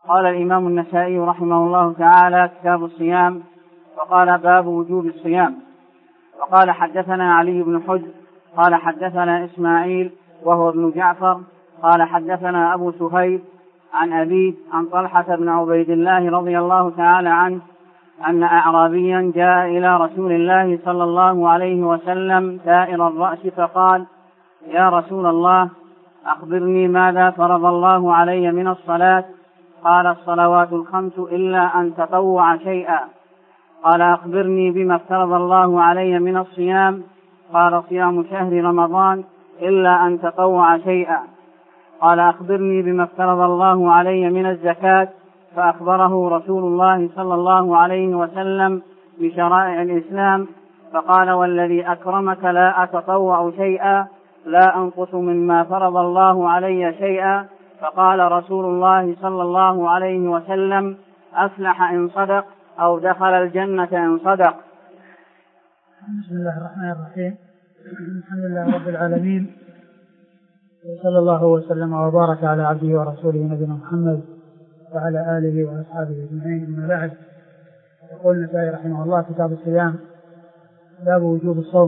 قال الإمام النسائي رحمه الله تعالى: كتاب الصيام. وقال: باب وجوب الصيام. وقال: حدثنا علي بن حجر قال حدثنا إسماعيل وهو ابن جعفر قال حدثنا أبو سهيل عن أبيه عن طلحة بن عبيد الله رضي الله تعالى عنه أن أعرابيا جاء إلى رسول الله صلى الله عليه وسلم دائر الرأس فقال: يا رسول الله، أخبرني ماذا فرض الله علي من الصلاة؟ قال: الصلوات الخمس إلا أن تطوع شيئا. قال: أخبرني بما افترض الله علي من الصيام؟ قال: صيام شهر رمضان إلا أن تطوع شيئا. قال: أخبرني بما افترض الله علي من الزكاة؟ فأخبره رسول الله صلى الله عليه وسلم بشرائع الإسلام، فقال: والذي أكرمك لا أتطوع شيئا، لا أنقص مما فرض الله علي شيئا. فقال رسول الله صلى الله عليه وسلم: أفلح إن صدق، أو دخل الجنة إن صدق. بسم الله الرحمن الرحيم. الحمد لله رب العالمين، وصلى الله وسلم وبارك على عبده ورسوله نبينا محمد وعلى آله وأصحابه أجمعين. أما بعد، يقول النسائي رحمه الله: كتاب الصيام. باب وجوب الصوم.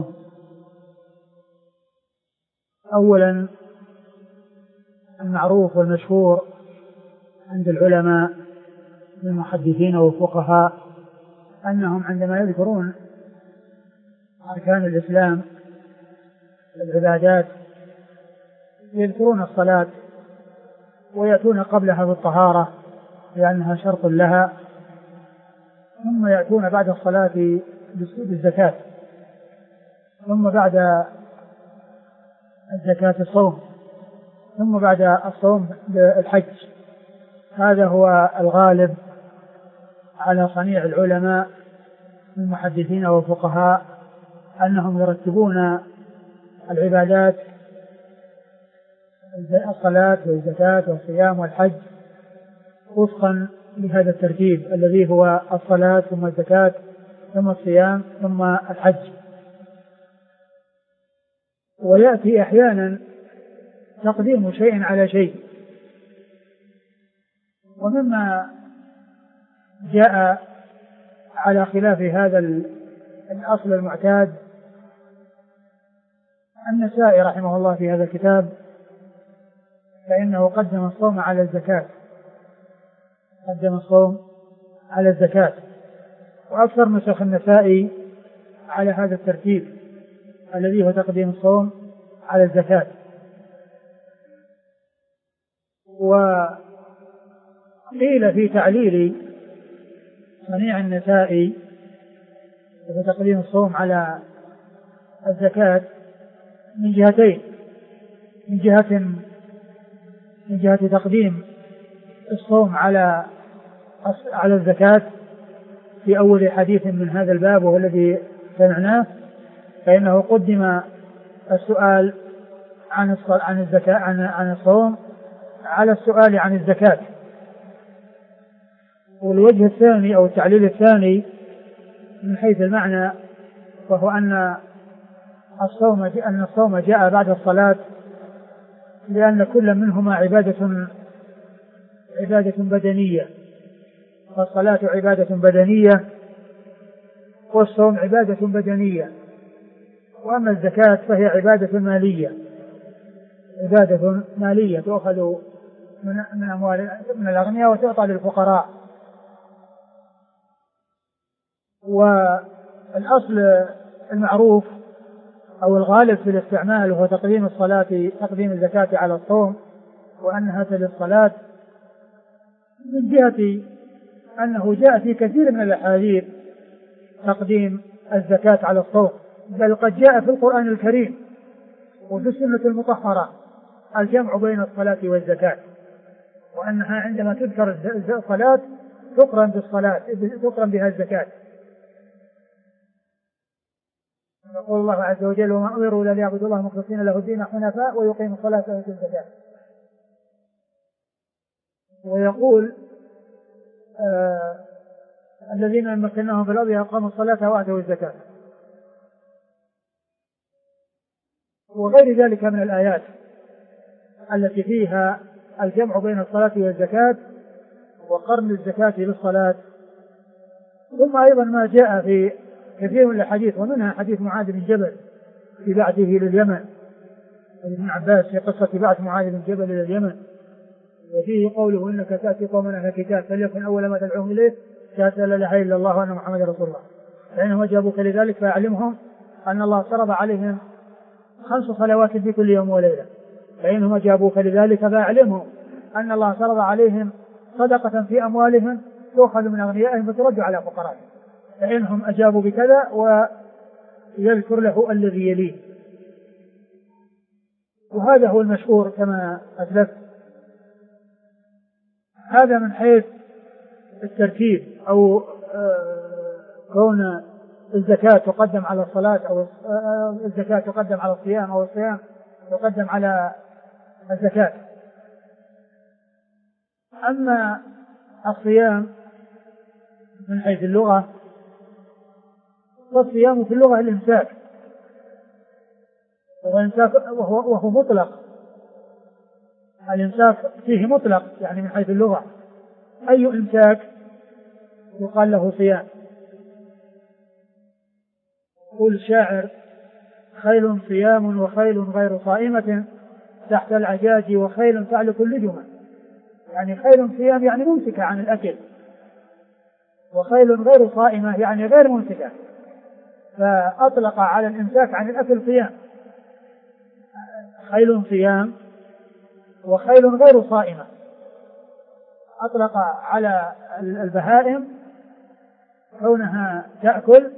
أولا، المعروف والمشهور عند العلماء المحدثين والفقهاء أنهم عندما يذكرون أركان الإسلام العبادات يذكرون الصلاة ويأتون قبلها بالطهارة لأنها شرط لها، ثم يأتون بعد الصلاة بالزكاة، ثم بعد الزكاة الصوم، ثم بعد الصوم بالحج. هذا هو الغالب على صنيع العلماء المحدثين والفقهاء، أنهم يرتبون العبادات الصلاة والزكاة والصيام والحج وفقا لهذا الترتيب الذي هو الصلاة ثم الزكاة ثم الصيام ثم الحج. ويأتي أحيانا تقديم شيء على شيء. ومما جاء على خلاف هذا الأصل المعتاد النسائي رحمه الله في هذا الكتاب، فإنه قدم الصوم على الزكاة، قدم الصوم على الزكاة، وأكثر نسخ النسائي على هذا الترتيب الذي هو تقديم الصوم على الزكاة. وقيل في تعليل صنيع النسائي وتقديم الصوم على الزكاة من جهتين: من جهة تقديم الصوم على الزكاة في أول حديث من هذا الباب وهو الذي سمعناه، فإنه قدم السؤال عن الزكاة عن الصوم على السؤال عن الزكاة. والوجه الثاني أو التعليل الثاني من حيث المعنى وهو أن الصوم جاء بعد الصلاة، لأن كل منهما عبادة بدنية، فالصلاة عبادة بدنية والصوم عبادة بدنية، وأما الزكاة فهي عبادة مالية تؤخذ من أموال من الأغنياء وتعطى للفقراء. والأصل المعروف أو الغالب في الاستعمال هو تقديم الزكاة على الصوم، وأنها تلي الصلاة، من جهة أنه جاء في كثير من الأحاديث تقديم الزكاة على الصوم، بل قد جاء في القرآن الكريم وفي السنة المطهرة الجمع بين الصلاة والزكاة، وأنها عندما تذكر الصلاة تقرن بها الزكاة. يقول الله عز وجل: وما أمروا إلا ليعبدوا الله مخلصين له الدين حنفاء ويقيموا الصلاة ويؤتوا الزكاة. ويقول: الذين مكناهم في الأرض أقاموا الصلاة وآتوا الزكاة، وغير ذلك من الآيات التي فيها الجمع بين الصلاة والزكاة، وقرن الزكاة بالصلاة. ثم أيضا ما جاء في كثير من الحديث، ومنها حديث معاذ بن جبل في بعثه لليمن، ابن عباس في قصة بعث معاذ بن جبل إلى اليمن، وفيه قوله إنك تأتي قوما أهل الكتاب فليكن أول ما تدعوهم إليه شهادة لا إله إلا الله وأن محمدا رسول الله، فإنهم أجابوك لذلك فأعلمهم أن الله فرض عليهم 5 صلوات في كل يوم وليلة، فإنهم أجابوك لذلك فأعلمهم أن الله فرض عليهم صدقة في أموالهم تؤخذ من أغنيائهم فترد على فقرائهم، فإنهم أجابوا بكذا ويذكر له الذي يليه. وهذا هو المشهور كما أسلفت. هذا من حيث الترتيب أو كون الزكاة تقدم على الصلاة أو الزكاة تقدم على الصيام أو الصيام تقدم على الزكاة. أما الصيام من حيث اللغة فالصيام في اللغة الإمساك، وهو مطلق، الإمساك فيه مطلق يعني من حيث اللغة، أي إمساك يقال له صيام. يقول الشاعر خيل صيام وخيل غير صائمة تحت العجاج وخيل تعلق اللجمة، يعني خيل صيام يعني ممسكة عن الأكل، وخيل غير صائمة يعني غير ممسكة، فأطلق على الإمساك عن الأكل صيام. خيل صيام وخيل غير صائمة، أطلق على البهائم كونها تأكل،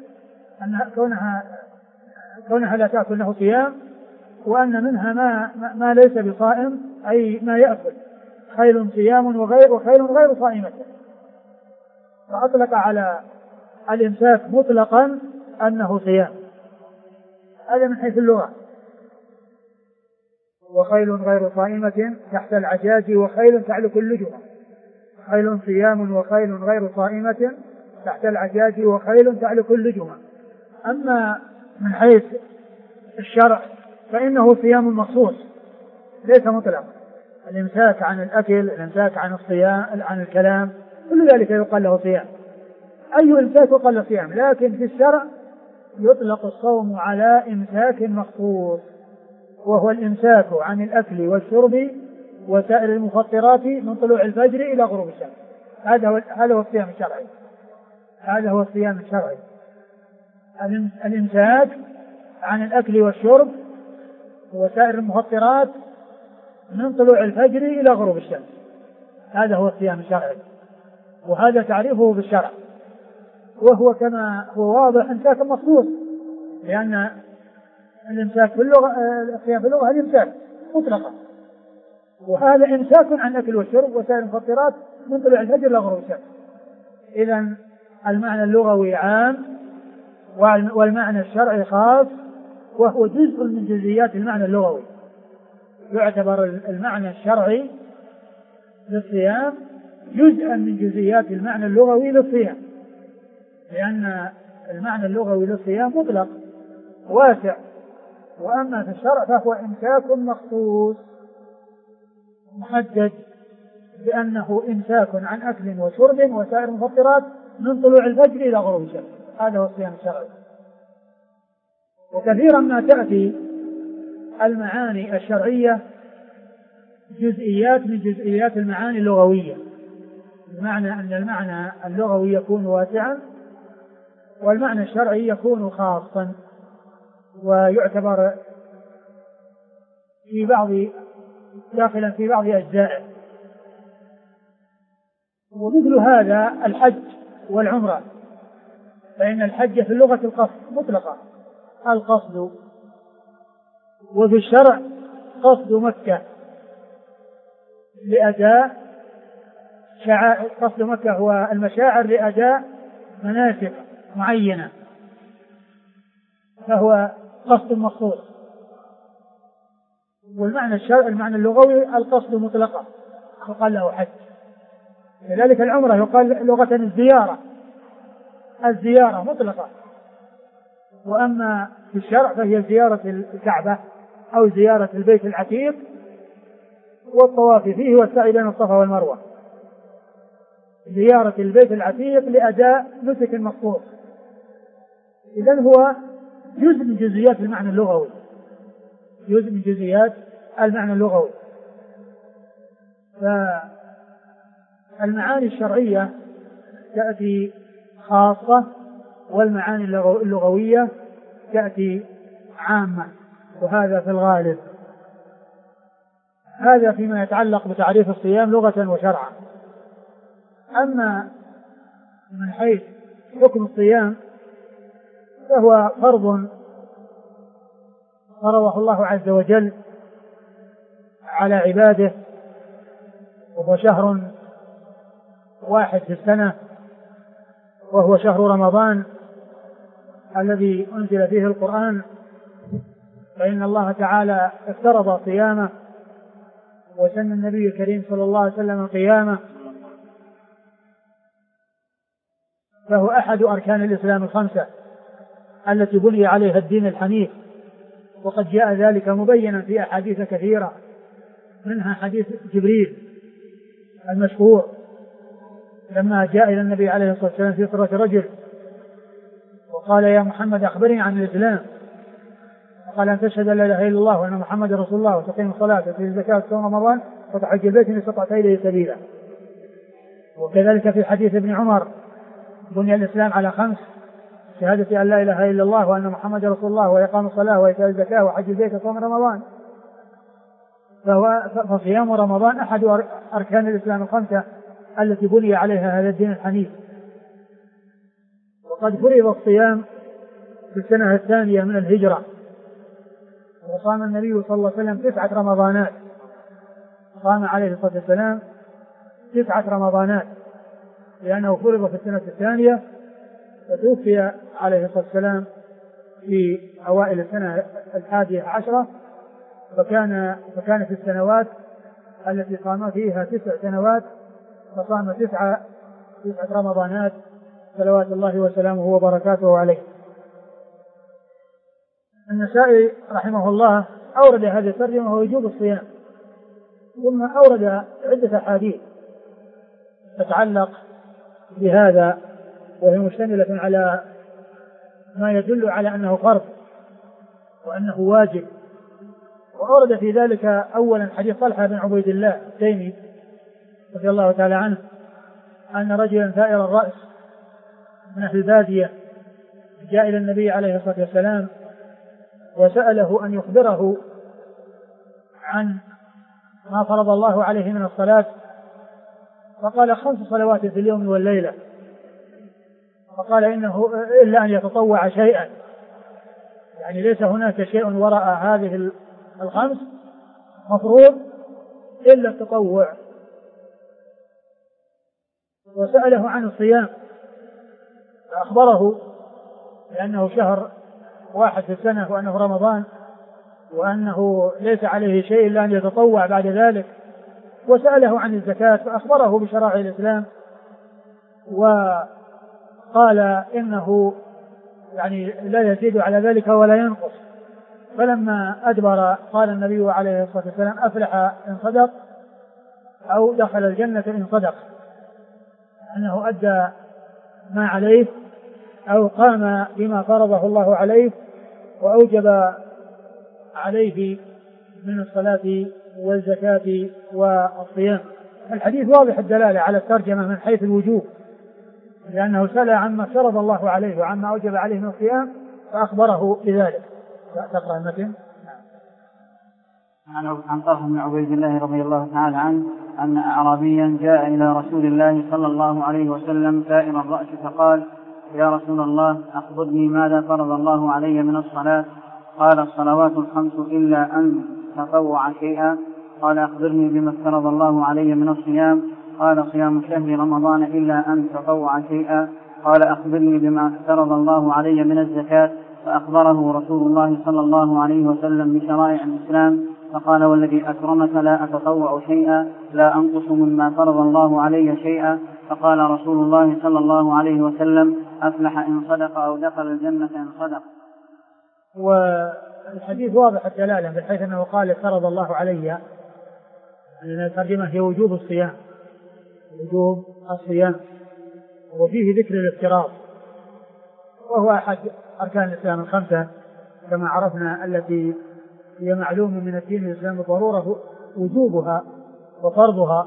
كونها لا تأكل له صيام، وأن منها ما ليس بصائم أي ما يأكل، خيل صيام وخيل غير صائمة، فأطلق على الإمساك مطلقا أنه صيام. هذا من حيث اللغة. وخيل غير صائمة تحت العجاج وخيل تعلق اللجمة، خيل صيام وخيل غير صائمة تحت العجاج وخيل تعلق اللجمة. أما من حيث الشرع فإنه صيام مخصوص ليس مطلق، الإمساك عن الأكل، الإمساك عن الصيام، عن الكلام، كل ذلك يقال له صيام، أي إمساك يقال له صيام. لكن في الشرع يطلق الصوم على إمساك مخصوص، وهو الإمساك عن الأكل والشرب وسائر المفطرات من طلوع الفجر إلى غروب الشمس. هذا هو الصيام الشرعي، هذا هو الصيام الشرعي، الإمساك عن الأكل والشرب وسائر المفطرات من طلوع الفجر إلى غروب الشمس، هذا هو الصيام الشرعي، وهذا تعريفه بالشرع، وهو كما هو واضح إمساك مخصوص، لأن الإمساك في اللغة، الصيام في اللغة الإمساك مطلقا، وهذا إمساك عن الأكل والشرب وسائر المفطرات من طلوع الفجر إلى غروب الشمس. إذن المعنى اللغوي عام والمعنى الشرعي خاص، وهو جزء من جزئيات المعنى اللغوي. يعتبر المعنى الشرعي للصيام جزءا من جزئيات المعنى اللغوي للصيام، لأن المعنى اللغوي للصيام مطلق واسع، وأما في الشرع فهو إمساك مخصوص محدد بأنه إمساك عن أكل وشرب وسائر المفطرات من طلوع الفجر إلى غروب الشمس، هذا هو الصيام الشرعي. وكثيرا ما تأتي المعاني الشرعية جزئيات من جزئيات المعاني اللغوية، بمعنى أن المعنى اللغوي يكون واسعا والمعنى الشرعي يكون خاصا، ويعتبر داخلا في بعض أجزائه. ومثل هذا الحج والعمرة، فإن الحج في اللغة القصد مطلقة، القصد، وفي الشرع قصد مكة لأداء قصد مكة هو المشاعر لأداء مناسك معينة، فهو قصد مخصوص. والمعنى الشرعي المعنى اللغوي القصد مطلقا يقال له حج. لذلك العمرة يقال لغة الزيارة مطلقة، وأما في الشرع فهي زيارة الكعبة أو زيارة البيت العتيق والطواف فيه والسعي بين الصفا والمروة. زيارة البيت العتيق لأداء نسك مخصوص. إذن هو جزء من جزئيات المعنى اللغوي، جزء من جزئيات المعنى اللغوي. فالمعاني الشرعية تأتي خاصة، والمعاني اللغوية تأتي عامة، وهذا في الغالب. هذا فيما يتعلق بتعريف الصيام لغة وشرعا. أما من حيث حكم الصيام فهو فرض فرضه الله عز وجل على عباده، وهو شهر واحد في السنة، وهو شهر رمضان الذي أنزل فيه القرآن، فإن الله تعالى افترض صيامه وسن النبي الكريم صلى الله عليه وسلم قيامه، فهو أحد أركان الإسلام الخمسة التي بني عليها الدين الحنيف، وقد جاء ذلك مبينا في أحاديث كثيرة، منها حديث جبريل المشهور لما جاء إلى النبي عليه الصلاة والسلام في صورة رجل وقال: يا محمد أخبرني عن الإسلام. قال: أن تشهد لا إله إلا الله وأن محمد رسول الله وتقيم الصلاة وتؤتي الزكاة وتصوم رمضان وتحج البيت إن استطعت إليه سبيلا. وكذلك في حديث ابن عمر: بني الإسلام على خمس: شهادة أن لا إله إلا الله وأن محمد رسول الله وإقام الصلاة وإيتاء الزكاة وحج البيت وصوم رمضان. فصيام رمضان أحد أركان الإسلام الخمسة التي بني عليها هذا الدين الحنيف. وقد فرض الصيام في السنة الثانية من الهجرة، وصام النبي صلى الله عليه وسلم 9 رمضانات، صام عليه الصلاة والسلام 9 رمضانات، لأنه فرض في السنة الثانية، فتوفي عليه الصلاة والسلام في أوائل السنة 11، فكانت السنوات التي صام فيها 9 سنوات، فصام 9 رمضانات صلوات الله وسلامه وبركاته عليه. النسائي رحمه الله أورد هذه الترجمة ووجوب الصيام، ثم أورد عدة أحاديث تتعلق بهذا، وهي مشتملة على ما يدل على أنه فرض وأنه واجب. وأورد في ذلك أولا حديث طلحة بن عبيد الله التيمي رضي الله تعالى عنه أن رجلا ثائر الرأس من أهل البادية جاء إلى النبي عليه الصلاة والسلام وسأله أن يخبره عن ما فرض الله عليه من الصلاة، فقال: 5 صلوات في اليوم والليلة. فقال: إنه إلا أن يتطوع شيئا، يعني ليس هناك شيء وراء هذه 5 مفروض إلا التطوع. وسأله عن الصيام فأخبره لأنه شهر واحد في السنة، وأنه رمضان، وأنه ليس عليه شيء إلا أن يتطوع بعد ذلك. وسأله عن الزكاة فأخبره بشرائع الإسلام، وقال إنه يعني لا يزيد على ذلك ولا ينقص. فلما أدبر قال النبي عليه الصلاة والسلام: أفلح إن صدق، أو دخل الجنة إن صدق، أنه أدى ما عليه أو قام بما فرضه الله عليه وأوجب عليه من الصلاة والزكاة والصيام. الحديث واضح الدلالة على الترجمة من حيث الوجوب، لأنه سأل عما فرض الله عليه وعما أوجب عليه من الصيام فأخبره بذلك. تقرأ المتن. عن طلحة بن عبيد الله رضي الله تعالى عنه أن أعرابيا جاء إلى رسول الله صلى الله عليه وسلم ثائر الرأس فقال: يا رسول الله، أخبرني ماذا فرض الله علي من الصلاة؟ قال: الصلوات 5 إلا أن تطوع شيئا. قال: أخبرني بما افترض الله علي من الصيام؟ قال: صيام شهر رمضان إلا أن تطوع شيئا. قال: أخبرني بما افترض الله علي من الزكاة؟ فأخبره رسول الله صلى الله عليه وسلم بشرائع الإسلام، فقال: والذي أكرمك لا أتطوع شيئا، لا أنقص مما فرض الله علي شيئا. فقال رسول الله صلى الله عليه وسلم: أفلح إن صدق، أو دخل الجنة إن صدق. والحديث واضح الدلالة بحيث أنه قال: فرض الله علي، أن الترجمة هي وجوب الصيام، وجوب الصيام، وفيه ذكر الافتراض، وهو أحد أركان الإسلام الخمسة كما عرفنا، التي هي معلوم من الدين الإسلام بالضرورة وجوبها وفرضها.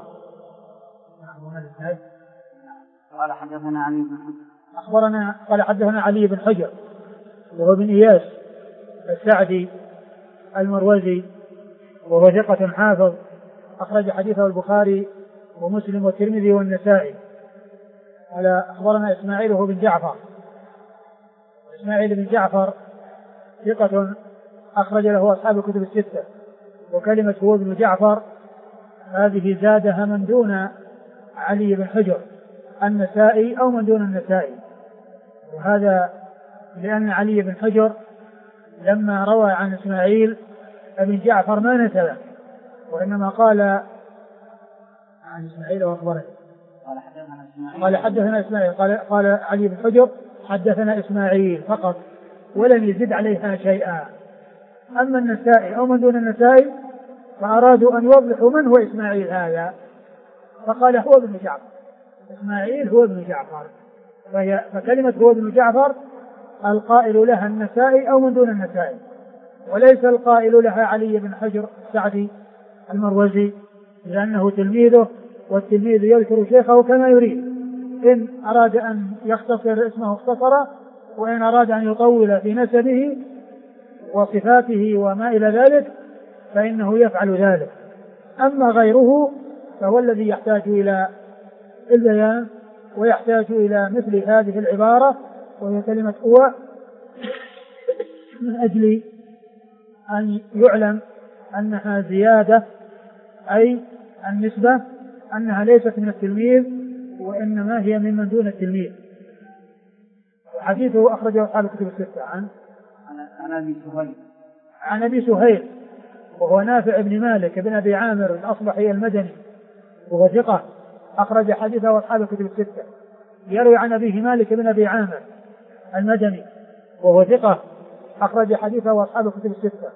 قال حدثنا علي بن حجر أخبرنا قال حدثنا علي بن حجر وهو بن إياس السعدي المروزي، وهو ثقة حافظ، أخرج حديثه البخاري ومسلم والترمذي والنسائي. قال أخبرنا إسماعيل وهو بن جعفر، إسماعيل بن جعفر ثقة أخرج له أصحاب الكتب الستة، وكلمة هو بن جعفر هذه زادها من دون علي بن حجر النسائي أو من دون النسائي، وهذا لأن علي بن حجر لما روى عن إسماعيل بن جعفر ما نسبه، وإنما قال عن إسماعيل وأخبره قال حدثنا إسماعيل، قال علي بن حجر حدثنا إسماعيل فقط ولم يزد عليها شيئا. أما النسائي أو من دون النسائي فأرادوا أن يوضحوا من هو إسماعيل هذا، فقال هو ابن جعفر، إسماعيل هو ابن جعفر، فكلمة هو ابن جعفر القائل لها النسائي أو من دون النسائي، وليس القائل لها علي بن حجر السعدي المروزي، لأنه تلميذه، والتلميذ يذكر شيخه كما يريد، إن أراد أن يختصر اسمه اختصره، وإن أراد أن يطول في نسبه وصفاته وما إلى ذلك فإنه يفعل ذلك. أما غيره فهو الذي يحتاج إلى البيان ويحتاج إلى مثل هذه العبارة، وهي كلمة هو، من أجل أن يعلم أنها زيادة، أي النسبة أنها ليست من التلميذ وإنما هي من دون التلميذ. حديثه أخرجه أصحاب الكتب الستة عن أبي سهيل وهو نافع بن مالك بن أبي عامر الأصبحي المدني، وهو ثقة أخرج حديثه أصحاب الكتب الستة. يروي عن أبيه مالك بن أبي عامر المدني وهو ثقة أخرج حديثه أصحاب الكتب الستة.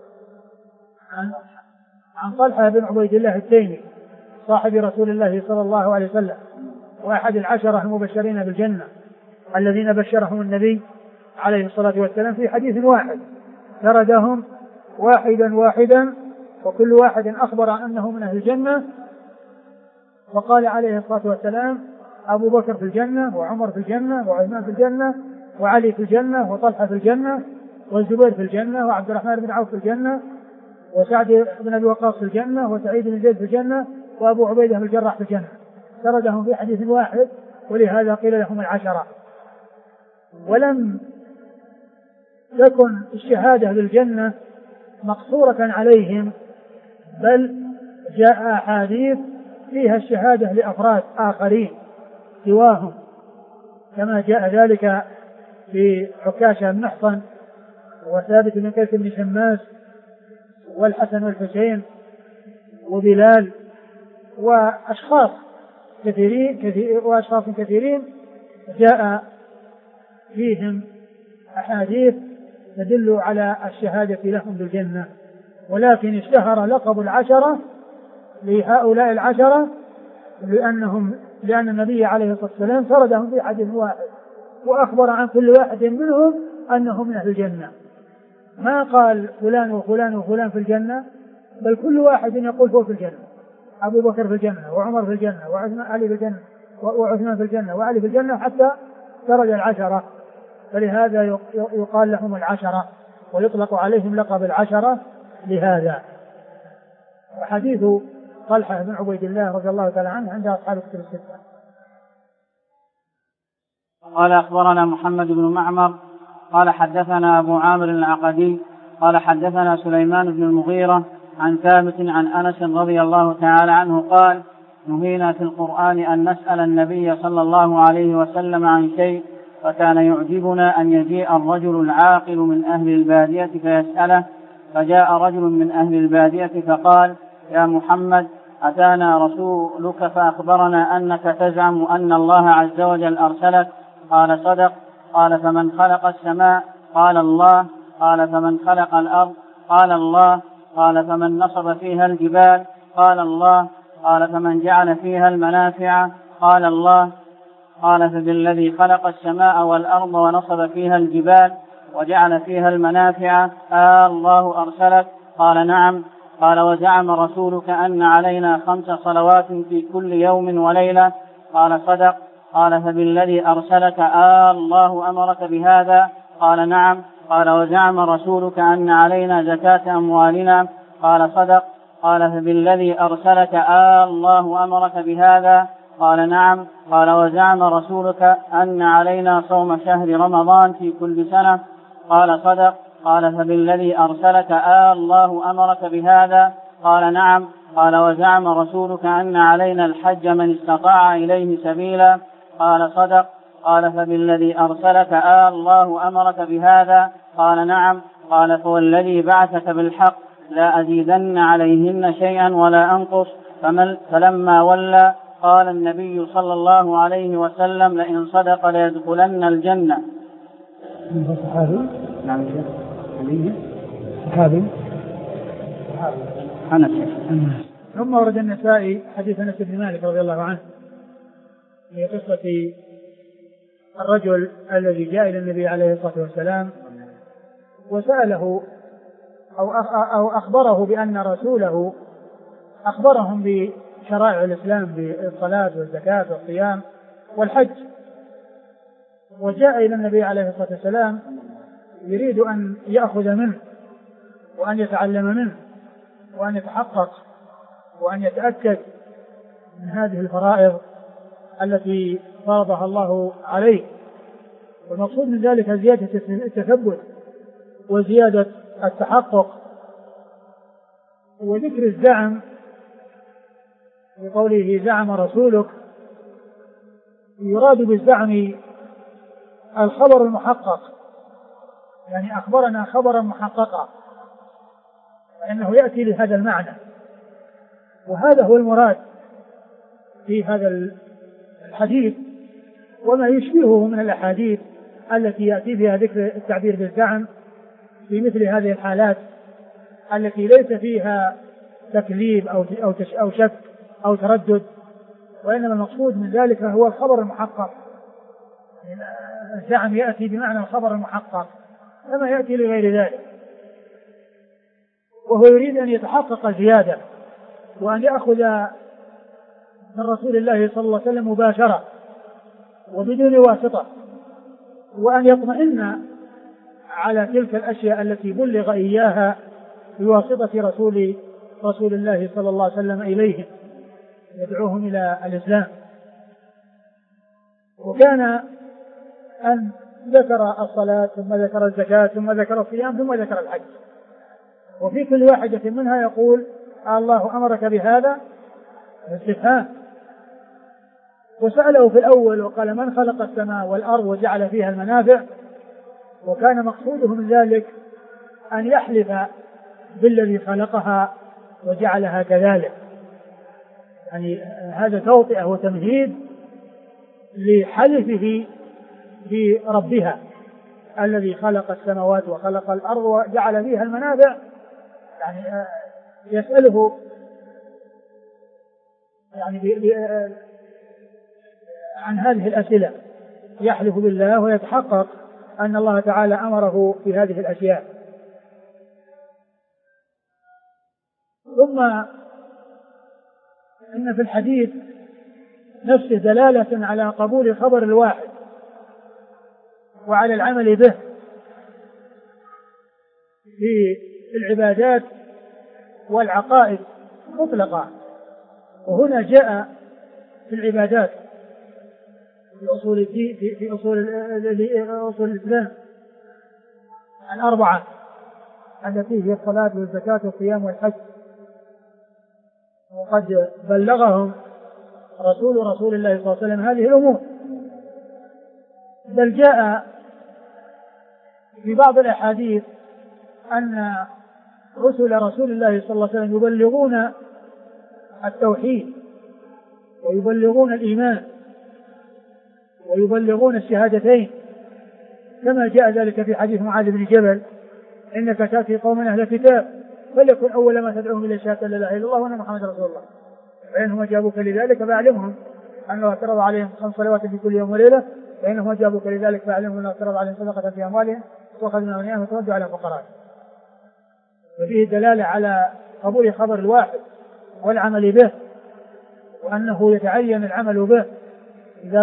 عن طلحة بن عبيد الله التيمي صاحب رسول الله صلى الله عليه وسلم، وأحد العشرة المبشرين بالجنة الذين بشرهم النبي عليه الصلاة والسلام في حديث واحد، سردهم واحدا واحدا، وكل واحد أخبر أنه من أهل الجنة، وقال عليه الصلاة والسلام أبو بكر في الجنة، وعمر في الجنة، وعثمان في الجنة، وعلي في الجنة، وطلحة في الجنة، والزبير في الجنة، وعبد الرحمن بن عوف في الجنة، وسعد بن أبي وقاص في الجنة، وسعيد بن زيد في الجنة، وأبو عبيدة بن الجراح في الجنة، سردهم في حديث واحد، ولهذا قيل لهم العشرة. ولم تكن الشهادة بالجنة مقصورة عليهم، بل جاء أحاديث فيها الشهادة لأفراد آخرين سواهم، كما جاء ذلك في عكاشة بن محصن وثابت بن قيس بن شماس والحسن والحسين وبلال وأشخاص كثيرين جاء فيهم أحاديث تدل على الشهادة لهم بالجنة، ولكن اشتهر لقب العشرة لهؤلاء العشرة لأن النبي عليه الصلاة والسلام سردهم في حديث واحد، وأخبر عن كل واحد منهم أنهم من أهل الجنة، ما قال فلان وفلان وفلان في الجنة، بل كل واحد يقول هو في الجنة، أبو بكر في الجنة، وعمر في الجنة، وعلي في الجنة، وعثمان في الجنة، وعلي في الجنة، حتى سرد العشرة، فلهذا يقال لهم العشرة ويطلق عليهم لقب العشرة لهذا. وحديث طلحة بن عبيد الله رضي الله تعالى عنه عند أصحاب الكتب الستة. قال أخبرنا محمد بن معمر قال حدثنا أبو عامر العقدي قال حدثنا سليمان بن المغيرة عن ثابت عن أنس رضي الله تعالى عنه قال: نهينا في القرآن أن نسأل النبي صلى الله عليه وسلم عن شيء، فكان يعجبنا أن يجيء الرجل العاقل من أهل البادية فيسأله، فجاء رجل من أهل البادية فقال: يا محمد، أتانا رسولك فأخبرنا أنك تزعم أن الله عز وجل أرسلك. قال: صدق. قال: فمن خلق السماء؟ قال: الله. قال: فمن خلق الأرض؟ قال: الله. قال: فمن نصب فيها الجبال؟ قال: الله. قال: فمن جعل فيها المنافع؟ قال: الله. قال فبالذي خلق السماء والأرض ونصب فيها الجبال وجعل فيها المنافع الله أرسلك؟ قال نعم. قال وزعم رسولك أن علينا 5 صلوات في كل يوم وليلة؟ قال صدق. قال فبالذي أرسلك الله أمرك بهذا؟ قال نعم. قال وزعم رسولك أن علينا زكاة أموالنا؟ قال صدق. قال فبالذي أرسلك الله أمرك بهذا؟ قال نعم. قال وزعم رسولك أن علينا صوم شهر رمضان في كل سنة؟ قال صدق. قال فبالذي أرسلك الله أمرك بهذا؟ قال نعم. قال وزعم رسولك أن علينا الحج من استطاع إليه سبيلا؟ قال صدق. قال فبالذي أرسلك الله أمرك بهذا؟ قال نعم. قال فوالذي بعثك بالحق لا أزيدن عليهن شيئا ولا أنقص. فلما ولى قال النبي صلى الله عليه وسلم لئن صدق ليدخلن الجنة. صحابي؟ نعم صحابي أنس. ثم ورد النسائي حديث أنس بن مالك رضي الله عنه في قصة الرجل الذي جاء إلى النبي عليه الصلاة والسلام وسأله أو أخبره بأن رسوله أخبرهم بشرائع الإسلام بالصلاة والزكاة والصيام والحج، وجاء إلى النبي عليه الصلاة والسلام يريد أن يأخذ منه وأن يتعلم منه وأن يتحقق وأن يتأكد من هذه الفرائض التي فرضها الله عليه. والمقصود من ذلك زيادة التثبت وزيادة التحقق. وذكر الزعم بقوله زعم رسولك، يراد بالزعم الخبر المحقق، يعني أخبرنا خبرا محققا، فإنه يأتي لهذا المعنى، وهذا هو المراد في هذا الحديث وما يشبهه من الأحاديث التي يأتي بها ذكر التعبير بالزعم في مثل هذه الحالات التي ليس فيها تكذيب أو شك أو تردد، وإنما المقصود من ذلك هو الخبر المحقق. الزعم يأتي بمعنى الخبر المحقق كما يأتي لغير ذلك، وهو يريد أن يتحقق زيادة وأن يأخذ من رسول الله صلى الله عليه وسلم مباشرة وبدون واسطة، وأن يطمئن على تلك الأشياء التي بلغ إياها بواسطة رسول الله صلى الله عليه وسلم إليهم يدعوهم إلى الإسلام. وكان أن ذكر الصلاة ثم ذكر الزكاة ثم ذكر الصيام ثم ذكر الحج، وفي كل واحدة منها يقول الله أمرك بهذا استفهام. وسأله في الأول وقال من خلق السماء والأرض وجعل فيها المنافع، وكان مقصوده من ذلك أن يحلف بالذي خلقها وجعلها كذلك، يعني هذا توطئة وتمهيد لحلفه بربها الذي خلق السماوات وخلق الأرض وجعل فيها المنافع، يعني يسأله يعني عن هذه الأسئلة، يحلف بالله ويتحقق أن الله تعالى أمره في هذه الأشياء. ثم إن في الحديث نفسه دلالة على قبول خبر الواحد وعلى العمل به في العبادات والعقائد مطلقة. وهنا جاء في العبادات في أصول الإسلام الأربعة التي هي الصلاة والزكاة والصيام والحج، وقد بلغهم رسول الله صلى الله عليه وسلم هذه الأمور، بل جاء في بعض الأحاديث أن رسل رسول الله صلى الله عليه وسلم يبلغون التوحيد ويبلغون الإيمان ويبلغون الشهادتين، كما جاء ذلك في حديث معاذ بن جبل إنك تأتي قوما أهل كتاب فليكن أول ما تدعوهم إلى شهادة لا إله إلا الله وأن محمد رسول الله، فإنهم أجابوك لذلك فأعلمهم أنه اعترض عليهم 5 صلوات في كل يوم وليلة فإنهم أجابوك لذلك فاعلموا أنه اعترض عليهم صدقة في أموالهم وأخذ من أغنيائهم وتردوا على الفقراء. وفيه دلالة على قبول خبر الواحد والعمل به، وأنه يتعين العمل به إذا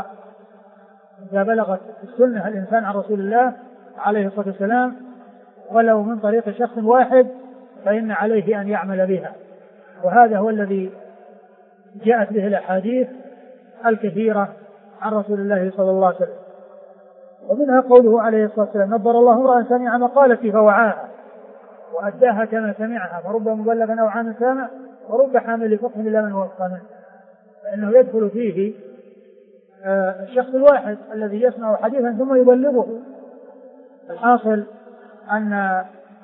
بلغت السنة الإنسان عن رسول الله عليه الصلاة والسلام ولو من طريق شخص واحد فإن عليه أن يعمل بها. وهذا هو الذي جاءت به الأحاديث الكثيرة عن رسول الله صلى الله عليه وسلم. ومنها قوله عليه الصلاة والسلام: نظر الله امرأ سمع مقالتي فوعاها وأداها كما سمعها فرب مبلغ أو عام سامع ورب حامل فقه إلا من هو أفقه منه. فإنه يدخل فيه الشخص الواحد الذي يسمع حديثا ثم يبلغه. الحاصل أن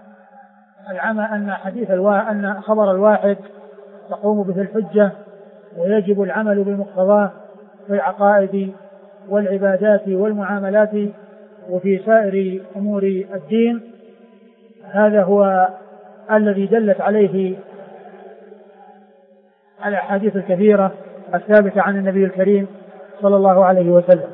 أن خبر الواحد تقوم به الحجة ويجب العمل بمقتضاه في العقائد والعبادات والمعاملات وفي سائر أمور الدين. هذا هو الذي دلت عليه الأحاديث الكثيرة الثابتة عن النبي الكريم صلى الله عليه وسلم.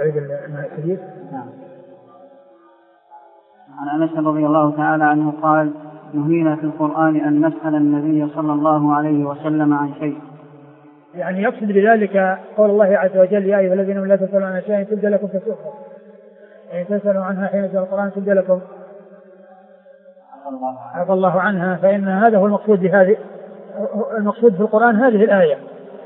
عن أنس رضي الله تعالى عنه قال: نهينا في القرآن أن نسأل النبي صلى الله عليه وسلم عن شيء. يعني يقصد بذلك قول الله عز وجل: يا أيها الذين لا تسألوا عن شيء تبدأ لكم تسؤكم، يعني تسألوا عنها حين ينزل القرآن تبدأ لكم عفى الله عنها. فإن هذا هو المقصود بهذه المقصود في القرآن هذه الآية.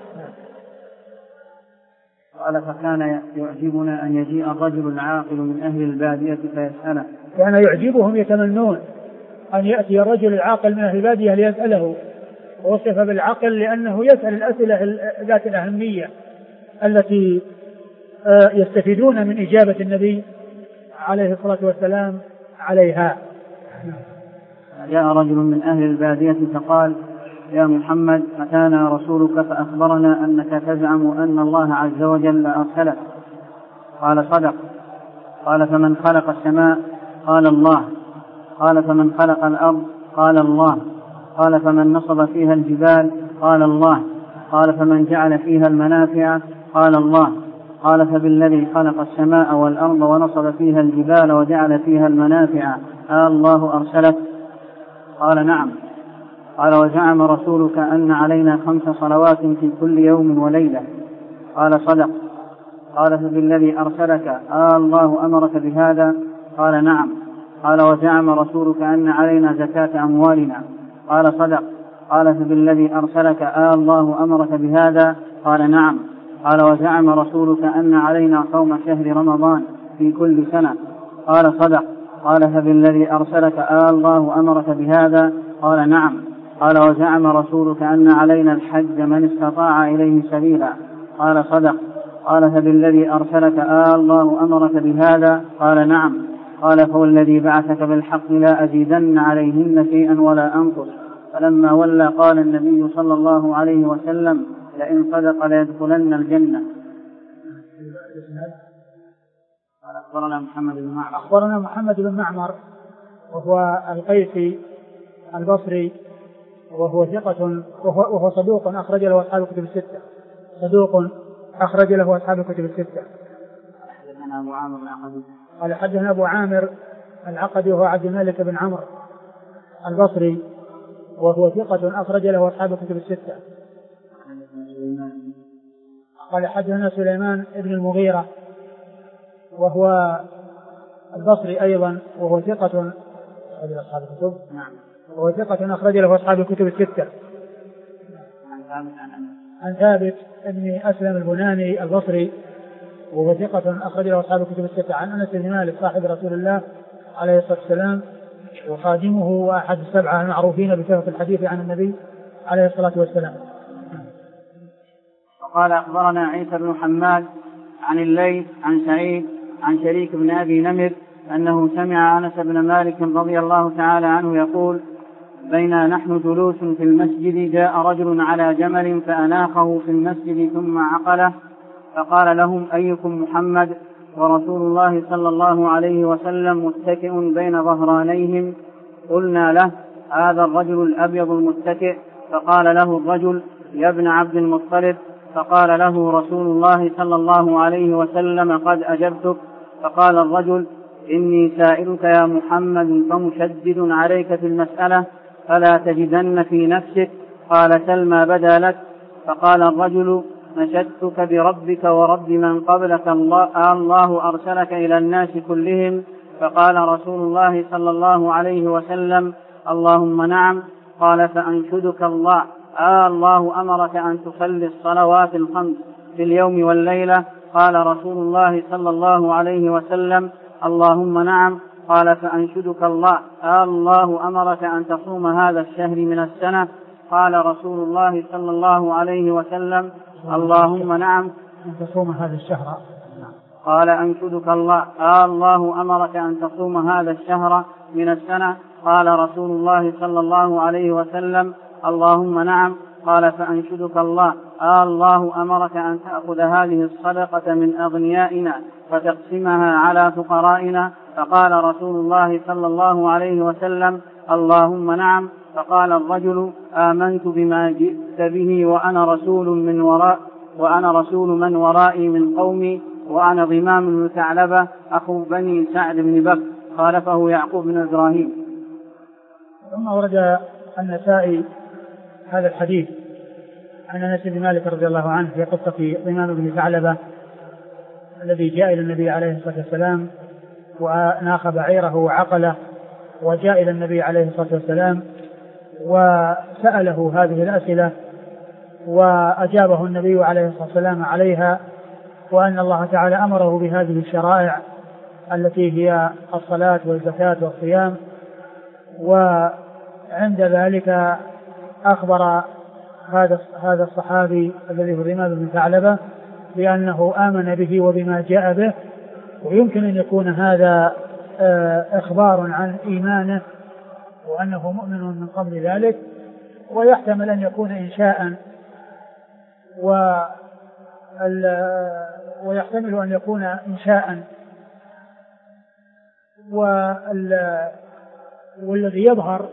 قال: فكان يعجبنا أن يجيء الرجل العاقل من أهل البادية فيسأله. كان يعجبهم يتمنون أن يأتي الرجل العاقل من أهل البادية ليسأله. ووصف بالعقل لأنه يسأل الأسئلة ذات الأهمية التي يستفيدون من إجابة النبي عليه الصلاة والسلام عليها. جاء رجل من أهل البادية فقال: يا محمد، أتانا رسولك فأخبرنا أنك تزعم أن الله عز وجل أرسلك. قال: صدق. قال: فمن خلق السماء؟ قال: الله. قال: فمن خلق الأرض؟ قال: الله. قال: فمن نصب فيها الجبال؟ قال: الله. قال: فمن جعل فيها المنافع؟ قال: الله. قال: فبالذي خلق السماء والأرض ونصب فيها الجبال وجعل فيها المنافع الله أرسلك؟ قال: نعم. قال: وزعم رسولك أن علينا 5 صلوات في كل يوم وليلة؟ قال: صدق. قال: فبالذي أرسلك الله أمرك بهذا؟ قال: نعم. قال: وزعم رسولك أن علينا زكاة أموالنا؟ قال: صدق. قال: فبالذي أرسلك الله أمرك بهذا؟ قال: نعم. قال: وزعم رسولك أن علينا صوم شهر رمضان في كل سنة؟ قال: صدق. قال: فبالذي أرسلك الله أمرك بهذا؟ قال: نعم. قال: وزعم رسولك أن علينا الحج من استطاع إليه سبيلا؟ قال: صدق. قال: فبالذي أرسلك الله أمرك بهذا؟ قال: نعم. قال: فوالذي بعثك بالحق لا أزيدن عليهن شيئا ولا أنقص. فلما ولى قال النبي صلى الله عليه وسلم: لئن صدق ليدخلن الجنة. أخبرنا محمد بن معمر وهو القيسي البصري وهو ثقة وهو صدوق أخرج له أصحاب الكتب الستة. صدوق أخرج له أصحاب الكتب الستة. قال: حدثنا أبو عامر العقدي وهو عبد الملك بن عمرو البصري وهو ثقة أخرج له أصحاب الكتب الستة. قال: حدثنا سليمان بن المغيرة وهو البصري أيضا وهو ثقة أخرج له أصحاب الكتب. نعم. وهو ثقة أخرج له أصحاب الكتب الستة. عن ثابت بن أسلم البناني البصري وهو ثقة أخرج له أصحاب الكتب الستة. عن أنس بن مالك صاحب رسول الله عليه الصلاة والسلام وخادمه وأحد 7 المعروفين بكثرة الحديث عن النبي عليه الصلاة والسلام. وقال: أخبرنا عيسى بن حماد عن الليث عن سعيد عن شريك بن أبي نمر أنه سمع أنس بن مالك رضي الله تعالى عنه يقول: بينا نحن جلوس في المسجد جاء رجل على جمل فأناخه في المسجد ثم عقله فقال لهم: أيكم محمد؟ ورسول الله صلى الله عليه وسلم متكئ بين ظهرانيهم. قلنا له: هذا الرجل الأبيض المتكئ. فقال له الرجل: يا ابن عبد المطلب، فقال له رسول الله صلى الله عليه وسلم قد أجبتك. فقال الرجل إني سائلك يا محمد فمشدد عليك في المسألة فلا تجدن في نفسك. قال سل ما بدا لك. فقال الرجل نشدتك بربك ورب من قبلك الله أرسلك إلى الناس كلهم. فقال رسول الله صلى الله عليه وسلم اللهم نعم. قال فأنشدك الله الله أمرك أن تصلي الصلوات الخمس في اليوم والليلة. قال رسول الله صلى الله عليه وسلم اللهم نعم. قال فأنشدك الله الله أمرك أن تصوم هذا الشهر من السنة. قال رسول الله صلى الله عليه وسلم اللهم نعم. أن تصوم هذا الشهر. قال أنشدك الله الله أمرك أن تصوم هذا الشهر من السنة. قال رسول الله صلى الله عليه وسلم اللهم نعم. قال فأنشدك الله الله أمرك أن تأخذ هذه الصدقة من أغنيائنا فتقسمها على فقرائنا. فقال رسول الله صلى الله عليه وسلم اللهم نعم. فقال الرجل آمنت بما جئت به وأنا رسول من ورائي من قومي وأنا ضمام بن ثعلبة أخو بني سعد بن بكر. خالفه يعقوب بن إبراهيم. ثم ورد النسائي هذا الحديث عن أنس بن مالك رضي الله عنه في قصة ضمام بن ثعلبة الذي جاء إلى النبي عليه الصلاة والسلام وناخ بعيره وعقله وجاء إلى النبي عليه الصلاة والسلام وسأله هذه الأسئلة وأجابه النبي عليه الصلاة والسلام عليها، وأن الله تعالى أمره بهذه الشرائع التي هي الصلاة والزكاة والصيام. وعند ذلك أخبر هذا الصحابي الذي هو ضمام بن ثعلبة بأنه آمن به وبما جاء به، ويمكن أن يكون هذا إخبار عن إيمانه وأنه مؤمن من قبل ذلك، ويحتمل أن يكون إنشاء ويحتمل أن يكون إنشاء والذي يظهر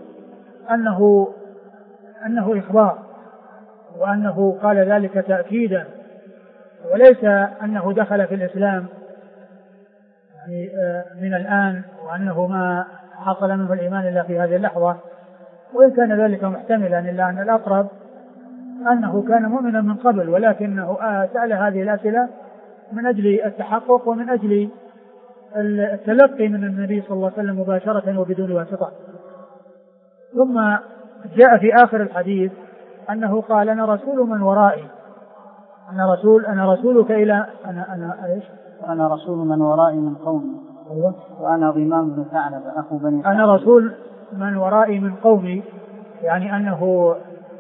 أنه إخبار، وأنه قال ذلك تأكيدا، وليس أنه دخل في الإسلام يعني من الآن وأنه ما حصل منه الإيمان إلا في هذه اللحظة. وإن كان ذلك محتملا إلا أن الأقرب أنه كان مؤمنا من قبل، ولكنه سأل هذه الأسئلة من أجل التحقق ومن أجل التلقي من النبي صلى الله عليه وسلم مباشرة وبدون واسطة. ثم جاء في آخر الحديث أنه قال أنا رسول من ورائي، أنا رسولك إلى أنا رسول من ورائي من قومي وأنا ضمام بن ثعلبة أخو بني سعد. أنا رسول من ورائي من قومي، يعني أنه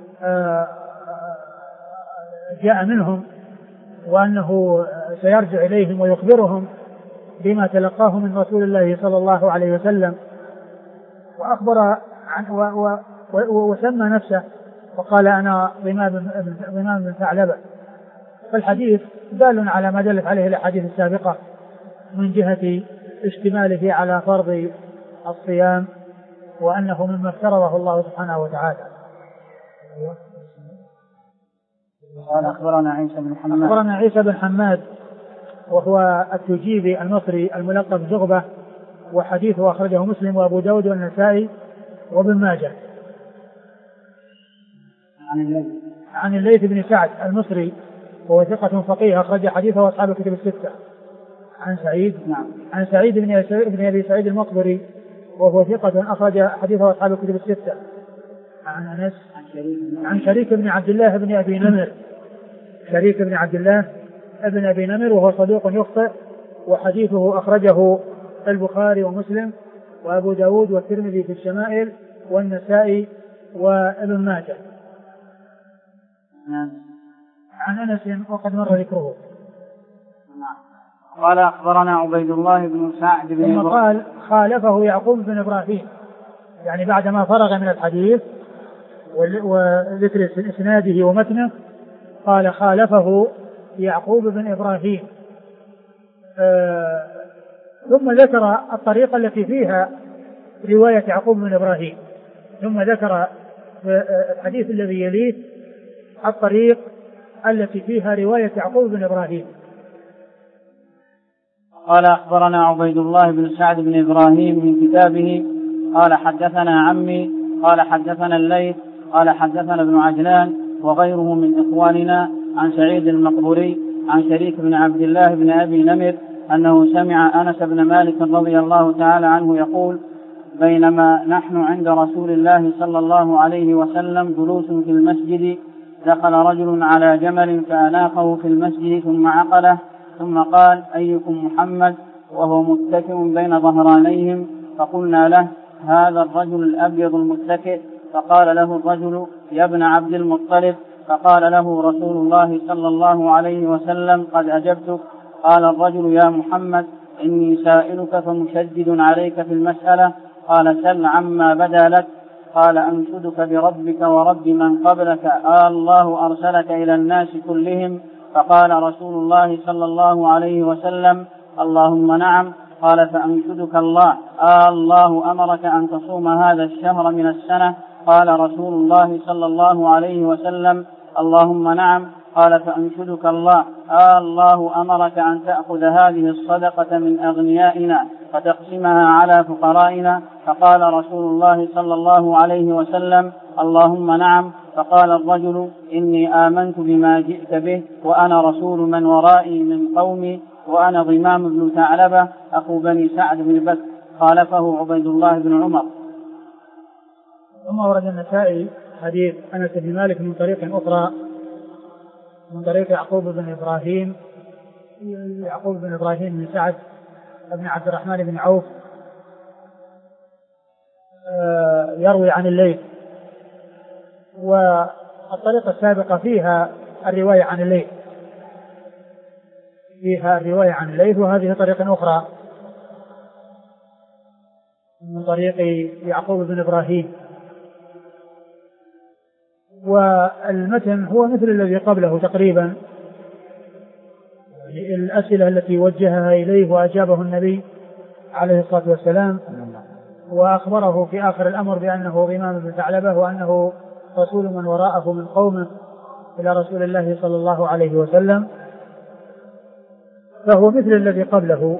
جاء منهم وأنه سيرجع إليهم ويخبرهم بما تلقاه من رسول الله صلى الله عليه وسلم، وأخبر وسمى نفسه وقال أنا ضمام بن ثعلبة. فالحديث دال على ما دلت عليه الأحاديث السابقة من جهة اشتماله على فرض الصيام وأنه مما افترضه الله سبحانه وتعالى. قال أخبرنا عيسى بن حماد وهو التجيبي المصري الملقب زغبة، وحديثه أخرجه مسلم وأبو داود والنسائي وابن ماجه. عن الليث بن سعد المصري وهو ثقة فقيه أخرج حديثه أصحاب الكتب الستة. عن سعيد بن أبي سعيد المقبري وهو ثقة أخرج حديثه أصحاب الكتب الستة. عن أنس عن شريك بن عبد الله بن أبي نمر، شريك بن عبد الله ابن أبي نمر وهو صدوق يخطئ، وحديثه أخرجه البخاري ومسلم وأبو داود والترمذي في الشمائل والنسائي وابن ماجه. عن أنس وقد مر ذكره. قال أخبرنا عبيد الله بن سعد بن ثم قال خالفه يعقوب بن إبراهيم، يعني بعدما فرغ من الحديث وذكر إسناده ومتنه قال خالفه يعقوب بن إبراهيم، ثم ذكر الطريقة التي فيها رواية يعقوب بن إبراهيم، ثم ذكر الحديث الذي يليه الطريق التي فيها رواية يعقوب بن إبراهيم. قال أخبرنا عبيد الله بن سعد بن إبراهيم من كتابه قال حدثنا عمي قال حدثنا الليث قال حدثنا ابن عجلان وغيره من إخواننا عن سعيد المقبوري عن شريك بن عبد الله بن أبي نمر أنه سمع أنس بن مالك رضي الله تعالى عنه يقول: بينما نحن عند رسول الله صلى الله عليه وسلم جلوس في المسجد دخل رجل على جمل فأناقه في المسجد ثم عقله ثم قال: أيكم محمد؟ وهو متكئ بين ظهرانيهم. فقلنا له: هذا الرجل الأبيض المتكئ. فقال له الرجل: يا ابن عبد المطلب. فقال له رسول الله صلى الله عليه وسلم: قد أجبتك. قال الرجل: يا محمد إني سائلك فمشدد عليك في المسألة. قال: سل عما بدا لك. قال: أنشدك بربك ورب من قبلك الله أرسلك إلى الناس كلهم؟ فقال رسول الله صلى الله عليه وسلم: اللهم نعم. قال: فأنشدك الله الله أمرك أن تصوم هذا الشهر من السنة؟ قال رسول الله صلى الله عليه وسلم: اللهم نعم. قال: فأنشدك الله الله أمرك أن تأخذ هذه الصدقة من أغنيائنا فتقسمها على فقرائنا؟ فقال رسول الله صلى الله عليه وسلم: اللهم نعم. فقال الرجل: إني آمنت بما جئت به وأنا رسول من ورائي من قومي وأنا ضمام بن ثعلبة أخو بني سعد بن بكر. خالفه عبيد الله بن عمر. ثم ورد النسائي حديث أنس بن مالك من طريق أخرى من طريق يعقوب بن إبراهيم بن سعد بن عبد الرحمن بن عوف يروي عن الليث، والطريقة السابقة فيها الرواية عن الليث، وهذه طريقة أخرى من طريق يعقوب بن إبراهيم. والمتن هو مثل الذي قبله تقريبا، الأسئلة التي وجهها إليه وأجابه النبي عليه الصلاة والسلام، وأخبره في آخر الأمر بأنه ضمام بن ثعلبة وأنه رسول من وراءه من قومه إلى رسول الله صلى الله عليه وسلم، فهو مثل الذي قبله.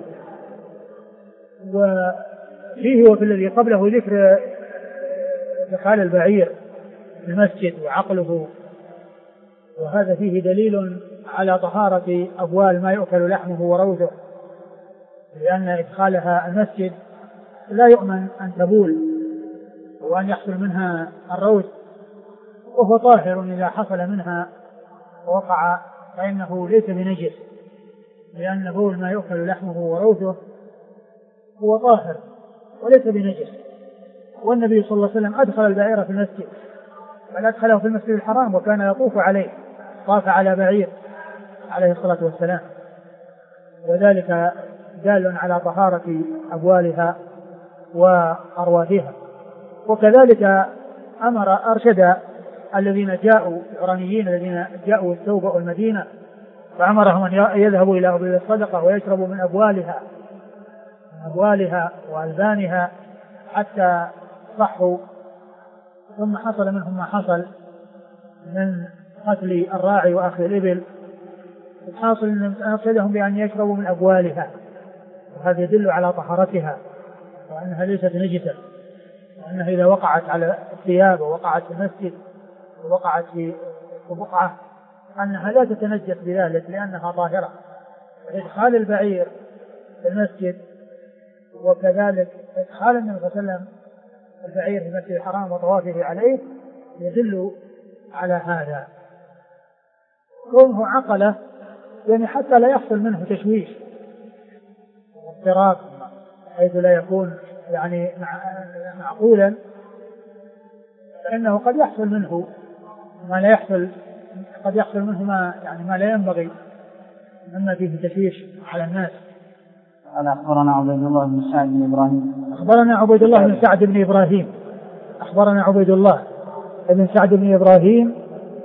وفيه وفي الذي قبله ذكر دخال البعير في المسجد وعقله، وهذا فيه دليل على طهارة أبوال ما يؤكل لحمه وروثه، لأن إدخالها المسجد لا يؤمن أن تبول وأن يحصل منها الروث، وهو طاهر إذا حصل منها ووقع فإنه ليس بنجس، لأن بول ما يؤكل لحمه وروثه هو طاهر وليس بنجس. والنبي صلى الله عليه وسلم أدخل البعير في المسجد، بل أدخله في المسجد الحرام وكان يطوف عليه، طاف على بعير عليه الصلاة والسلام، وذلك دال على طهارة أبوالها وأرواثها. وكذلك أرشد الذين جاءوا العرانيين الذين جاءوا استوبأوا المدينة، فأمرهم أن يذهبوا إلى أبواب الصدقة ويشربوا من أبوالها وألبانها حتى صحوا. ثم حصل منهم ما حصل من قتل الراعي وأخذ الإبل، الحاصل أن أرشدهم بأن يشربوا من أبوالها، وهذا يدل على طهارتها وأنها ليست نجسة، وأنها إذا وقعت على الثياب ووقعت في المسجد ووقعت في بقعة أنها لا تتنجس بذلك لأنها طاهرة. إدخال البعير في المسجد وكذلك إدخال النبي صلى الله عليه وسلم البعير في المسجد الحرام وطوافه عليه يدل على هذا. كونه عقله يعني حتى لا يحصل منه تشويش واضطراب، حيث لا يكون يعني معقولا، فإنه قد يحصل منه ما لا يحصل، قد يحصل منه ما لا ينبغي مما فيه تشويش على الناس. قال أخبرنا عبيد الله بن سعد بن إبراهيم. أخبرنا عبيد الله بن سعد بن إبراهيم. أخبرنا عبيد الله بن سعد بن إبراهيم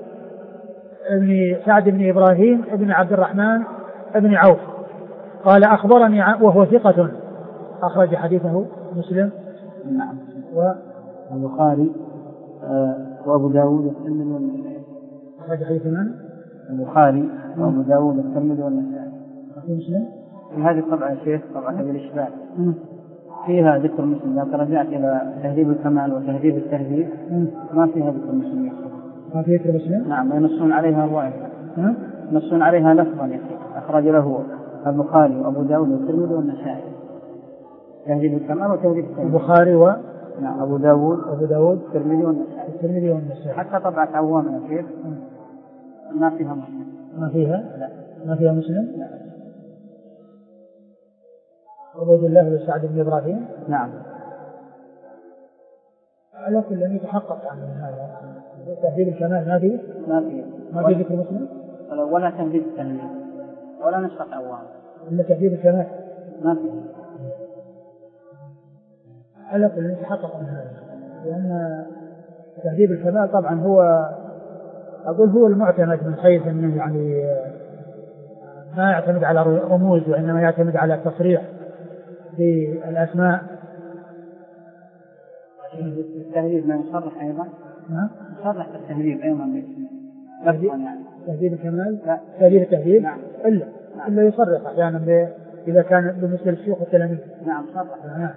بن إبراهيم بن عبد الرحمن بن عوف قال أخبرني وهو ثقة أخرج حديثه مسلم نعم والبخاري وأبو داود أخرج حديث من؟ البخاري وأبو داود والترمذي والنسائي. في مسلم؟ في هذه الطبعة يا شيخ طبعة أبي الإشبال فيها ذكر مسلم، لو رجعت إلى تهذيب الكمال وتهذيب التهذيب ما فيها ذكر مسلم يا شيخ. ما فيها ذكر مسلم؟ نعم، ينصون عليها رواية، ينصون عليها لفظا يا شيخ، أخرج له البخاري وأبو داود والترمذي والنسائي، تهذيب الكمال وتهذيب التهذيب. البخاري نعم، أبو داود الترمذي والنسائي. حتى طبعة عوام يا شيخ ما فيها مسلم. ما فيها؟ لا. ما فيها مسلم؟ لا. عبيد الله بن سعد بن إبراهيم. نعم. على كل أن يتحقق عن هذا تهذيب الكمال ما في ذكر مسلم ولا تهذيب التهذيب ولا نسخة عوام إلا تهذيب الكمال ما في. على كل أن يتحقق عن هذا، لأن تهذيب الكمال طبعا هو المعتمد من حيث أنه يعني ما يعتمد على رموز وإنما يعتمد على تصريح بالأسماء. التهذيب ما يصرح أيضا؟ يصرح التهذيب أيضا تهذيب الكمال؟ لا. تهذيب التهذيب؟ نعم. إلا يصرح أحيانا إذا كان بمثل الشيوخ والتلاميذ. نعم صرح. نعم.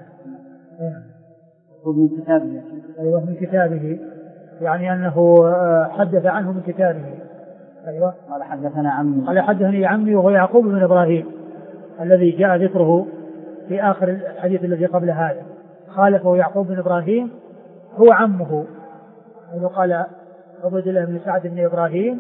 من كتابه. أيوة من كتابه، يعني أنه حدث عنه من كتابه. أيوة. قال حدثنا عمي. قال حدثني عمي وهو يعقوب بن إبراهيم الذي جاء ذكره في آخر الحديث الذي قبل هذا. خالفه يعقوب بن إبراهيم هو عمه، وقال عبيد الله بن سعد بن إبراهيم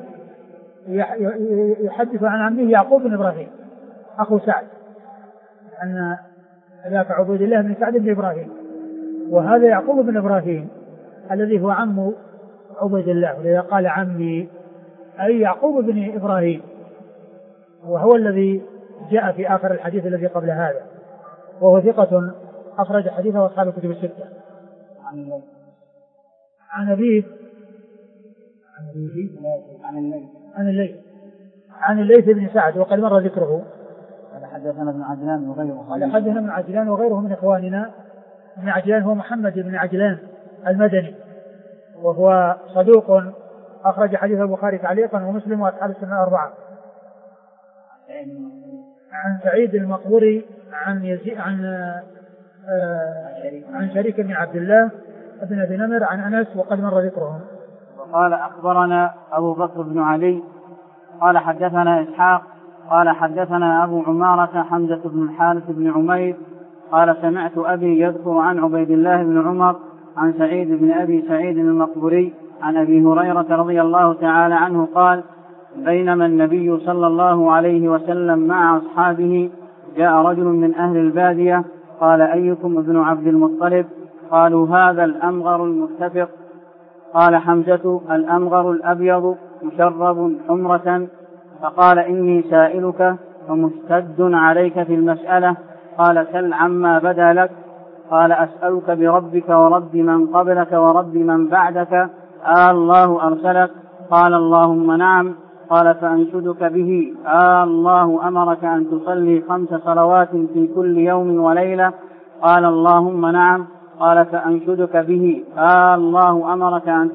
يحدث عن عمه يعقوب بن إبراهيم أخو سعد، أن ذاك عبيد الله بن سعد بن إبراهيم، وهذا يعقوب بن إبراهيم الذي هو عم عبيد الله، ولذا قال عمي أي يعقوب بن إبراهيم، وهو الذي جاء في آخر الحديث الذي قبل هذا، وهو ثقة أخرج حديثه أصحاب الكتب الستة. عن الليث بن سعد وقد مر ذكره. قال حدثنا ابن عجلان وغيره. قال حدثنا ابن عجلان وغيره من إخواننا. ابن عجلان هو محمد بن عجلان المدني، وهو صدوق أخرج حديث البخاري تعليقا ومسلم وأصحاب السنة الأربعة. عن سعيد المقبوري عن شريك بن عبد الله بن أبي نمر عن أنس وقد مر ذكرهم. وقال أخبرنا أبو بكر بن علي قال حدثنا إسحاق قال حدثنا أبو عمارة حمزة بن الحارث بن عمير قال سمعت أبي يذكر عن عبيد الله بن عمر عن سعيد بن أبي سعيد المقبوري عن أبي هريرة رضي الله تعالى عنه قال بينما النبي صلى الله عليه وسلم مع أصحابه جاء رجل من أهل البادية قال أيكم ابن عبد المطلب؟ قالوا هذا الأمغر المتفق. قال حمزة الأمغر الأبيض مشرب حمرة، فقال إني سائلك ومشتد عليك في المسألة. قال سل عما بدا لك. قال أسألك بربك ورب من قبلك ورب من بعدك الله أرسلك؟ قال اللهم نعم. قال فأنشدك به الله أمرك أن تصلي 5 صلوات في كل يوم وليلة؟ قال اللهم نعم. قال فأنشدك به الله أمرك أن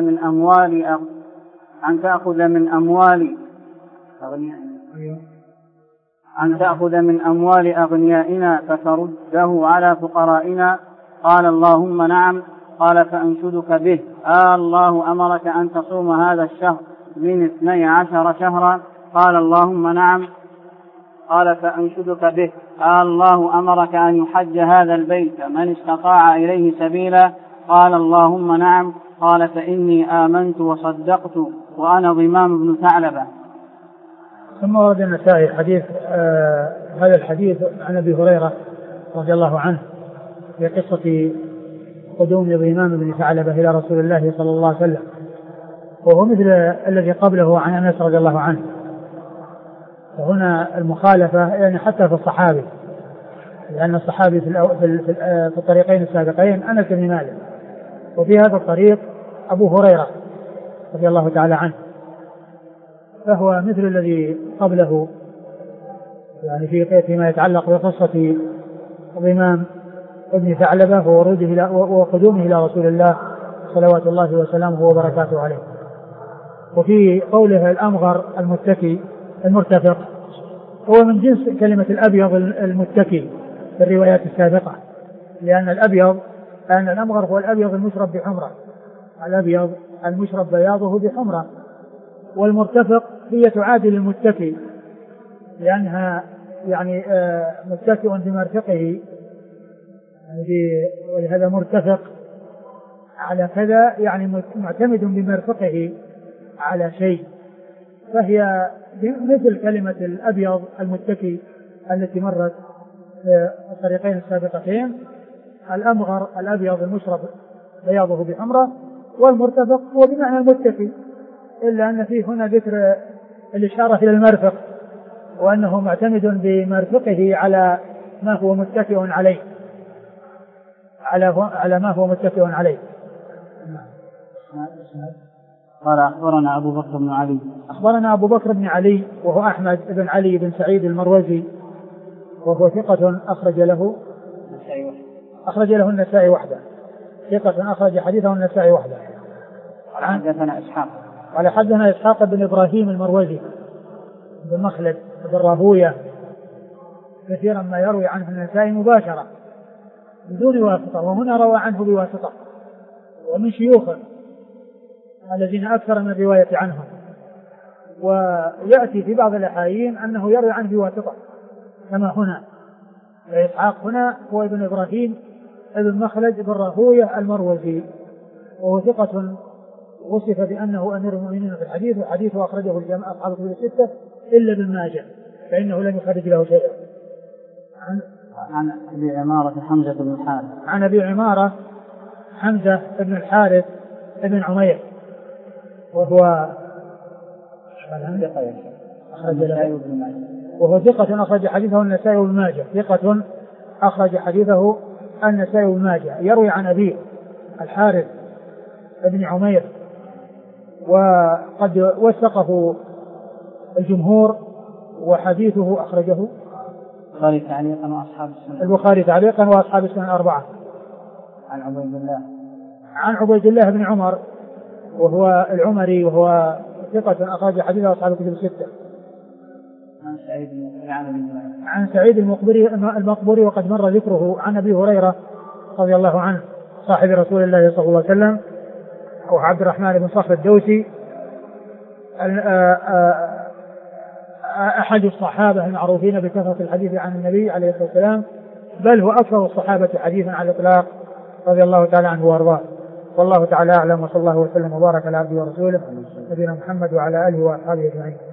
تأخذ من أموال أغنيائنا فترده على فقرائنا؟ قال اللهم نعم. قال فأنشدك به الله أمرك أن تصوم هذا الشهر من 12 شهرا؟ قال اللهم نعم. قال فأنشدك به الله أمرك أن يحج هذا البيت من استطاع إليه سبيلا؟ قال اللهم نعم. قال فإني آمنت وصدقت وأنا ضمام بن ثعلبة. ثم ورد النسائي حديث هذا الحديث عن أبي هريرة رضي الله عنه في قصة قدوم ضمام بن ثعلبة إلى رسول الله صلى الله عليه وسلم، وهو مثل الذي قبله عن أنس رضي الله عنه. وهنا المخالفة يعني حتى في الصحابي، لأن الصحابي في الطريقين السابقين أنس بن مالك، وفي هذا الطريق أبو هريرة رضي الله تعالى عنه، فهو مثل الذي قبله يعني فيما يتعلق بقصة ضمام ابن ثعلبة وقدومه إلى رسول الله صلوات الله وسلامه وبركاته عليه. وفي قوله الأمغر المتكي المرتفق هو من جنس كلمة الأبيض المتكي في الروايات السابقة، لأن الأمغر هو الأبيض المشرب بحمرة، الأبيض المشرب بياضه بحمرة، والمرتفق هي تعادل المتكي لأنها يعني متكئ بمرفقه، ولهذا مرتفق على كذا يعني معتمد بمرفقه على شيء، فهي مثل كلمة الأبيض المتكي التي مرت في الطريقين السابقتين. الأمغر الأبيض المشرب بياضه بحمرة، والمرتفق هو بمعنى المتكي، إلا أن فيه هنا ذكر الإشارة إلى المرفق، وأنه معتمد بمرفقه على ما هو متكئ عليه، على ما هو متكئ عليه. قال أخبرنا أبو بكر بن علي. أخبرنا أبو بكر بن علي وهو أحمد بن علي بن سعيد المروزي، وهو ثقة أخرج له النسائي وحده، ثقة أخرج حديثه النسائي وحده. قال حدثنا إسحاق بن إبراهيم المروزي بن مخلد بن راهوية، كثيرا ما يروي عنه النسائي مباشرة بدون واسطة، وهنا روى عنه بواسطة، ومن شيوخه الذين أكثر من الرواية عنهم، ويأتي في بعض الأحايين أنه يروي عنه بواسطة كما هنا. إسحاق هنا هو ابن إبراهيم ابن مخلد بن راهوية المروزي، وهو ثقة وصف بأنه أمير المؤمنين في الحديث، وحديثه أخرجه الجماعة أصحاب الكتب الستة إلا ابن ماجه فإنه لم يخرج له شيئا. عن أبي عمارة حمزة بن الحارث. عن أبي عمارة حمزة بن الحارث بن عمير، وهو ثقة أخرج حديثه النسائي وابن ماجه، ثقة أخرج حديثه النسائي وابن ماجه، يروي عن أبيه الحارث بن عمير، وقد وثقه الجمهور، وحديثه أخرجه البخاري تعليقا وأصحاب السنن الأربعة. عن عبيد الله بن عمر وهو العمري، وهو ثقة أخرج حديثه أصحاب الكتب الستة. عن سعيد المقبري وقد مر ذكره. عن أبي هريرة رضي الله عنه صاحب رسول الله صلى الله عليه وسلم، أو عبد الرحمن بن صخر الدوسي، أحد الصحابة المعروفين بكثرة الحديث عن النبي عليه الصلاة والسلام، بل هو أكثر الصحابة حديثا على الإطلاق رضي الله تعالى عنه وأرضاه. والله تعالى أعلم، وصلى الله وسلم وبارك على عبده ورسوله نبينا محمد وعلى آله وأصحابه أجمعين.